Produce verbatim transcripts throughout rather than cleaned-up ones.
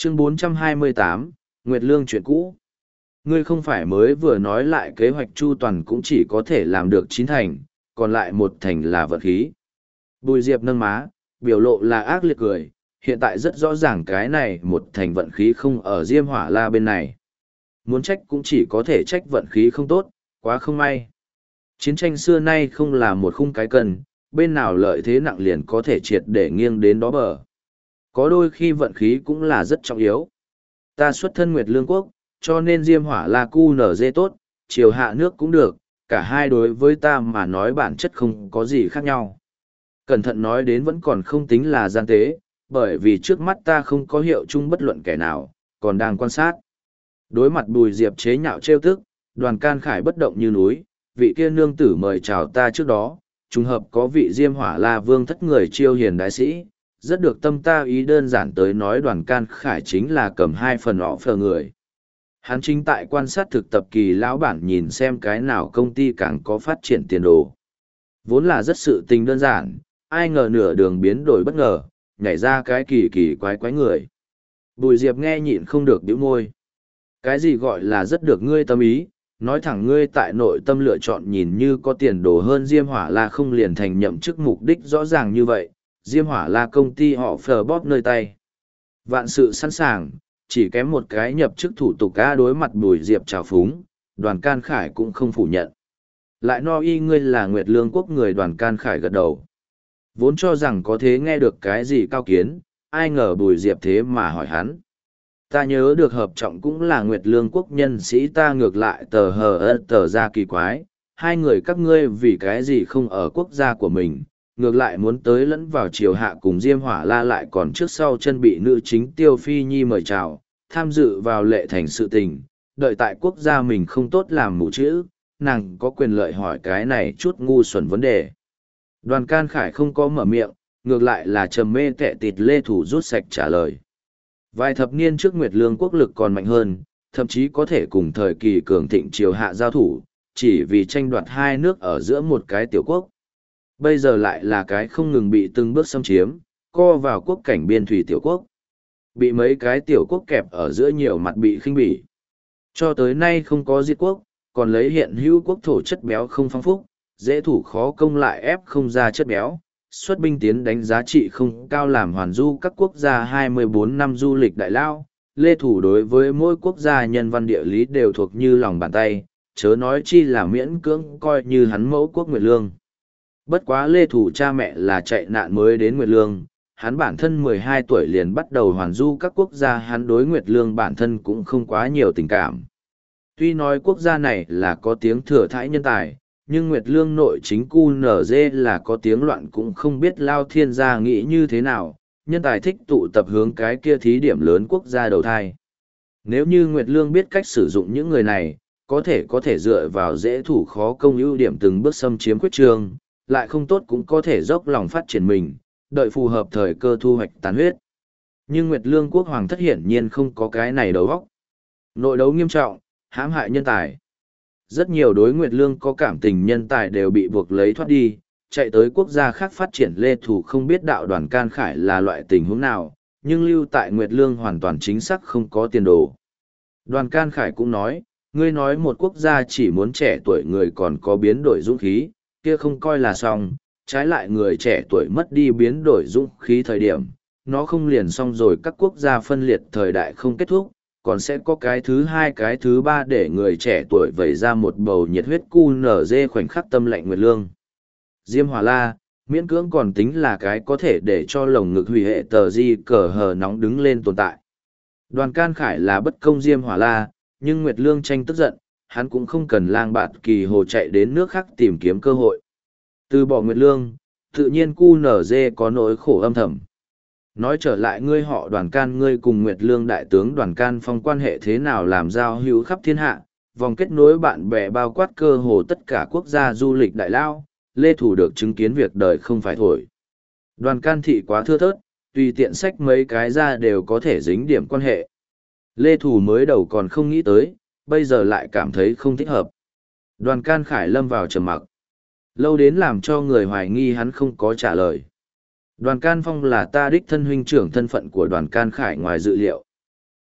Chương bốn trăm hai mươi tám, Nguyệt Lương chuyện cũ. Ngươi không phải mới vừa nói lại kế hoạch chu toàn cũng chỉ có thể làm được chín thành, còn lại một thành là vận khí. Bùi Diệp nâng má, biểu lộ là ác liệt cười, hiện tại rất rõ ràng cái này một thành vận khí không ở Diêm Hỏa La bên này. Muốn trách cũng chỉ có thể trách vận khí không tốt, quá không may. Chiến tranh xưa nay không là một khung cái cần, bên nào lợi thế nặng liền có thể triệt để nghiêng đến đó bờ. Có đôi khi vận khí cũng là rất trọng yếu. Ta xuất thân Nguyệt Lương Quốc, cho nên Diêm Hỏa La cu nở dê tốt, chiều hạ nước cũng được, cả hai đối với ta mà nói bản chất không có gì khác nhau. Cẩn thận nói đến vẫn còn không tính là gian tế, bởi vì trước mắt ta không có hiệu chung bất luận kẻ nào, còn đang quan sát. Đối mặt Bùi Diệp chế nhạo trêu tức, Đoàn Can Khải bất động như núi, vị kia nương tử mời chào ta trước đó, trùng hợp có vị Diêm Hỏa La Vương thất người chiêu hiền đại sĩ, rất được tâm ta ý đơn giản tới nói Đoàn Can Khải chính là cầm hai phần họ phờ người. Hắn chính tại quan sát thực tập kỳ lão bản nhìn xem cái nào công ty càng có phát triển tiền đồ. Vốn là rất sự tình đơn giản, ai ngờ nửa đường biến đổi bất ngờ, nhảy ra cái kỳ kỳ quái quái người. Bùi Diệp nghe nhịn không được bĩu môi. Cái gì gọi là rất được ngươi tâm ý, nói thẳng ngươi tại nội tâm lựa chọn nhìn như có tiền đồ hơn Diêm Hỏa La không liền thành nhậm chức mục đích rõ ràng như vậy, Diêm Hỏa La công ty họ phờ bóp nơi tay. Vạn sự sẵn sàng, chỉ kém một cái nhập chức thủ tục ca đối mặt Bùi Diệp trào phúng, Đoàn Can Khải cũng không phủ nhận. Lại no y ngươi là Nguyệt Lương Quốc người Đoàn Can Khải gật đầu. Vốn cho rằng có thế nghe được cái gì cao kiến, ai ngờ Bùi Diệp thế mà hỏi hắn. Ta nhớ được hợp trọng cũng là Nguyệt Lương Quốc nhân sĩ ta ngược lại tờ hờ ơ tờ ra kỳ quái, hai người các ngươi vì cái gì không ở quốc gia của mình, ngược lại muốn tới lẫn vào triều hạ cùng Diêm Hỏa La lại còn trước sau chân bị nữ chính Tiêu Phi Nhi mời chào, tham dự vào lệ thành sự tình, đợi tại quốc gia mình không tốt làm mù chữ, nàng có quyền lợi hỏi cái này chút ngu xuẩn vấn đề. Đoàn Can Khải không có mở miệng, ngược lại là trầm mê tệ tịt Lê Thủ rút sạch trả lời. Vài thập niên trước Nguyệt Lương quốc lực còn mạnh hơn, thậm chí có thể cùng thời kỳ cường thịnh triều hạ giao thủ, chỉ vì tranh đoạt hai nước ở giữa một cái tiểu quốc. Bây giờ lại là cái không ngừng bị từng bước xâm chiếm, co vào quốc cảnh biên thủy tiểu quốc. Bị mấy cái tiểu quốc kẹp ở giữa nhiều mặt bị khinh bỉ. Cho tới nay không có diệt quốc, còn lấy hiện hữu quốc thổ chất béo không phong phúc, dễ thủ khó công lại ép không ra chất béo, xuất binh tiến đánh giá trị không cao làm hoàn du các quốc gia hai mươi bốn năm du lịch đại lao. Lê Thủ đối với mỗi quốc gia nhân văn địa lý đều thuộc như lòng bàn tay, chớ nói chi là miễn cưỡng coi như hắn mẫu quốc Nguyệt Lương. Bất quá Lê Thủ cha mẹ là chạy nạn mới đến Nguyệt Lương, hắn bản thân mười hai tuổi liền bắt đầu hoàn du các quốc gia, hắn đối Nguyệt Lương bản thân cũng không quá nhiều tình cảm. Tuy nói quốc gia này là có tiếng thừa thãi nhân tài, nhưng Nguyệt Lương nội chính cu nở dê là có tiếng loạn cũng không biết Lao Thiên gia nghĩ như thế nào, nhân tài thích tụ tập hướng cái kia thí điểm lớn quốc gia đầu thai. Nếu như Nguyệt Lương biết cách sử dụng những người này, có thể có thể dựa vào dễ thủ khó công ưu điểm từng bước xâm chiếm quyết trường, lại không tốt cũng có thể dốc lòng phát triển mình, đợi phù hợp thời cơ thu hoạch tán huyết. Nhưng Nguyệt Lương quốc hoàng thất hiển nhiên không có cái này đầu óc. Nội đấu nghiêm trọng, hãm hại nhân tài. Rất nhiều đối Nguyệt Lương có cảm tình nhân tài đều bị buộc lấy thoát đi, chạy tới quốc gia khác phát triển. Lê Thủ không biết đạo Đoàn Can Khải là loại tình huống nào, nhưng lưu tại Nguyệt Lương hoàn toàn chính xác không có tiền đồ. Đoàn Can Khải cũng nói, ngươi nói một quốc gia chỉ muốn trẻ tuổi người còn có biến đổi dũng khí, kia không coi là xong, trái lại người trẻ tuổi mất đi biến đổi dũng khí thời điểm, nó không liền xong rồi, các quốc gia phân liệt thời đại không kết thúc, còn sẽ có cái thứ hai cái thứ ba để người trẻ tuổi vẩy ra một bầu nhiệt huyết cu nở dê khoảnh khắc tâm lạnh Nguyệt Lương. Diêm Hỏa La, miễn cưỡng còn tính là cái có thể để cho lồng ngực hủy hệ tờ di cờ hờ nóng đứng lên tồn tại. Đoàn Can Khải là bất công Diêm Hỏa La, nhưng Nguyệt Lương tranh tức giận, hắn cũng không cần lang bạt kỳ hồ chạy đến nước khác tìm kiếm cơ hội. Từ bỏ Nguyệt Lương, tự nhiên cu nở dê có nỗi khổ âm thầm. Nói trở lại ngươi họ Đoàn Can, ngươi cùng Nguyệt Lương đại tướng Đoàn Can Phong quan hệ thế nào làm giao hữu khắp thiên hạ, vòng kết nối bạn bè bao quát cơ hồ tất cả quốc gia du lịch đại lao, Lê Thủ được chứng kiến việc đời không phải thổi. Đoàn Can thị quá thưa thớt, tùy tiện sách mấy cái ra đều có thể dính điểm quan hệ. Lê Thủ mới đầu còn không nghĩ tới, bây giờ lại cảm thấy không thích hợp. Đoàn Can Khải lâm vào trầm mặc. Lâu đến làm cho người hoài nghi hắn không có trả lời. Đoàn Can Phong là ta đích thân huynh trưởng, thân phận của Đoàn Can Khải ngoài dự liệu.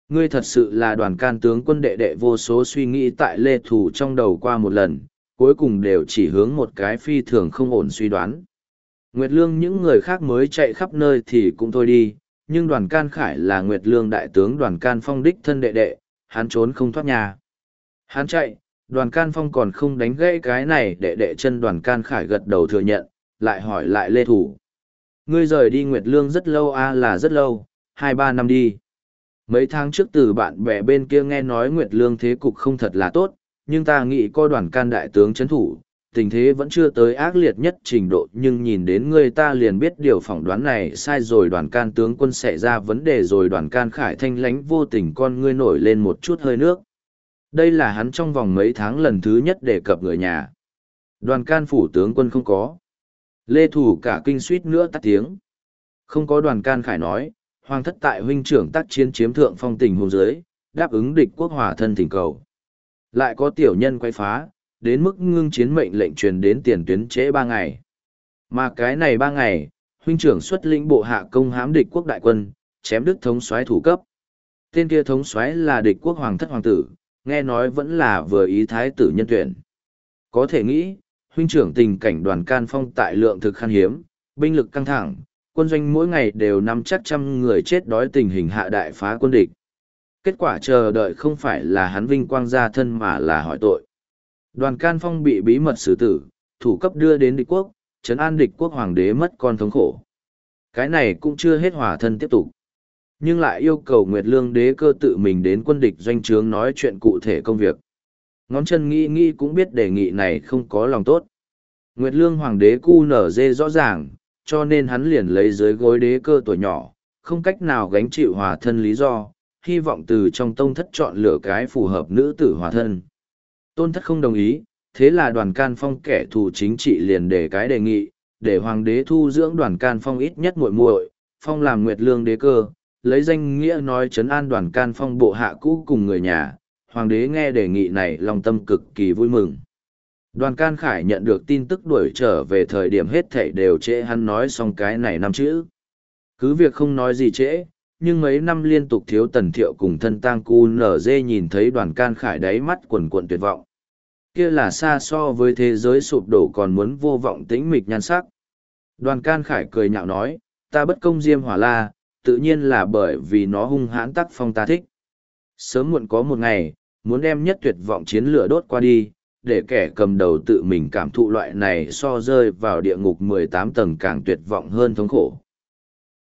Ngươi thật sự là đoàn can tướng quân đệ đệ. Vô số suy nghĩ tại Lê Thủ trong đầu qua một lần, cuối cùng đều chỉ hướng một cái phi thường không ổn suy đoán. Nguyệt Lương những người khác mới chạy khắp nơi thì cũng thôi đi, nhưng đoàn can khải là Nguyệt Lương đại tướng đoàn can phong đích thân đệ đệ, hắn trốn không thoát nhà. Hắn chạy, đoàn can phong còn không đánh gãy cái này, đệ đệ chân đoàn can khải gật đầu thừa nhận, lại hỏi lại Lê Thủ. Ngươi rời đi Nguyệt Lương rất lâu a? Là rất lâu, hai ba năm đi. Mấy tháng trước từ bạn bè bên kia nghe nói Nguyệt Lương thế cục không thật là tốt, nhưng ta nghĩ coi đoàn can đại tướng chấn thủ, tình thế vẫn chưa tới ác liệt nhất trình độ, nhưng nhìn đến ngươi ta liền biết điều phỏng đoán này sai rồi. Đoàn can tướng quân xảy ra vấn đề rồi. Đoàn can khải thanh lánh vô tình con ngươi nổi lên một chút hơi nước. Đây là hắn trong vòng mấy tháng lần thứ nhất đề cập người nhà. Đoàn can phủ tướng quân không có. Lê Thủ cả kinh suýt nữa tắt tiếng. Không có. Đoàn can khải nói, hoàng thất tại huynh trưởng tác chiến chiếm thượng phong tình hôn giới, đáp ứng địch quốc hòa thân thỉnh cầu. Lại có tiểu nhân quay phá, đến mức ngưng chiến mệnh lệnh truyền đến tiền tuyến trễ ba ngày. Mà cái này ba ngày, huynh trưởng xuất lĩnh bộ hạ công hãm địch quốc đại quân, chém đứt thống soái thủ cấp. Tên kia thống soái là địch quốc hoàng thất hoàng tử, nghe nói vẫn là vừa ý thái tử nhân tuyển. Có thể nghĩ, huynh trưởng tình cảnh đoàn can phong tại lượng thực khan hiếm, binh lực căng thẳng, quân doanh mỗi ngày đều nắm chắc trăm người chết đói tình hình hạ đại phá quân địch. Kết quả chờ đợi không phải là hắn vinh quang gia thân mà là hỏi tội. Đoàn can phong bị bí mật xử tử, thủ cấp đưa đến địch quốc, trấn an địch quốc hoàng đế mất con thống khổ. Cái này cũng chưa hết hòa thân tiếp tục. Nhưng lại yêu cầu Nguyệt Lương đế cơ tự mình đến quân địch doanh trướng nói chuyện cụ thể công việc. Ngón chân nghĩ nghĩ cũng biết đề nghị này không có lòng tốt. Nguyệt Lương hoàng đế cu nở dê rõ ràng, cho nên hắn liền lấy dưới gối đế cơ tuổi nhỏ, không cách nào gánh chịu hòa thân lý do, hy vọng từ trong tông thất chọn lựa cái phù hợp nữ tử hòa thân. Tôn thất không đồng ý, thế là đoàn can phong kẻ thù chính trị liền để cái đề nghị, để hoàng đế thu dưỡng đoàn can phong ít nhất muội muội, phong làm Nguyệt Lương đế cơ, lấy danh nghĩa nói trấn an đoàn can phong bộ hạ cũ cùng người nhà. Hoàng đế nghe đề nghị này lòng tâm cực kỳ vui mừng. Đoàn can khải nhận được tin tức đuổi trở về thời điểm hết thảy đều trễ, hắn nói xong cái này năm chữ. Cứ việc không nói gì trễ, nhưng mấy năm liên tục thiếu Tần Thiệu cùng thân tang cu nở dê nhìn thấy đoàn can khải đáy mắt quần quần tuyệt vọng. Kia là xa so với thế giới sụp đổ còn muốn vô vọng tĩnh mịch nhan sắc. Đoàn can khải cười nhạo nói, ta bất công diêm hỏa la, tự nhiên là bởi vì nó hung hãn tác phong ta thích. Sớm muộn có một ngày, muốn đem nhất tuyệt vọng chiến lửa đốt qua đi, để kẻ cầm đầu tự mình cảm thụ loại này so rơi vào địa ngục mười tám tầng càng tuyệt vọng hơn thống khổ.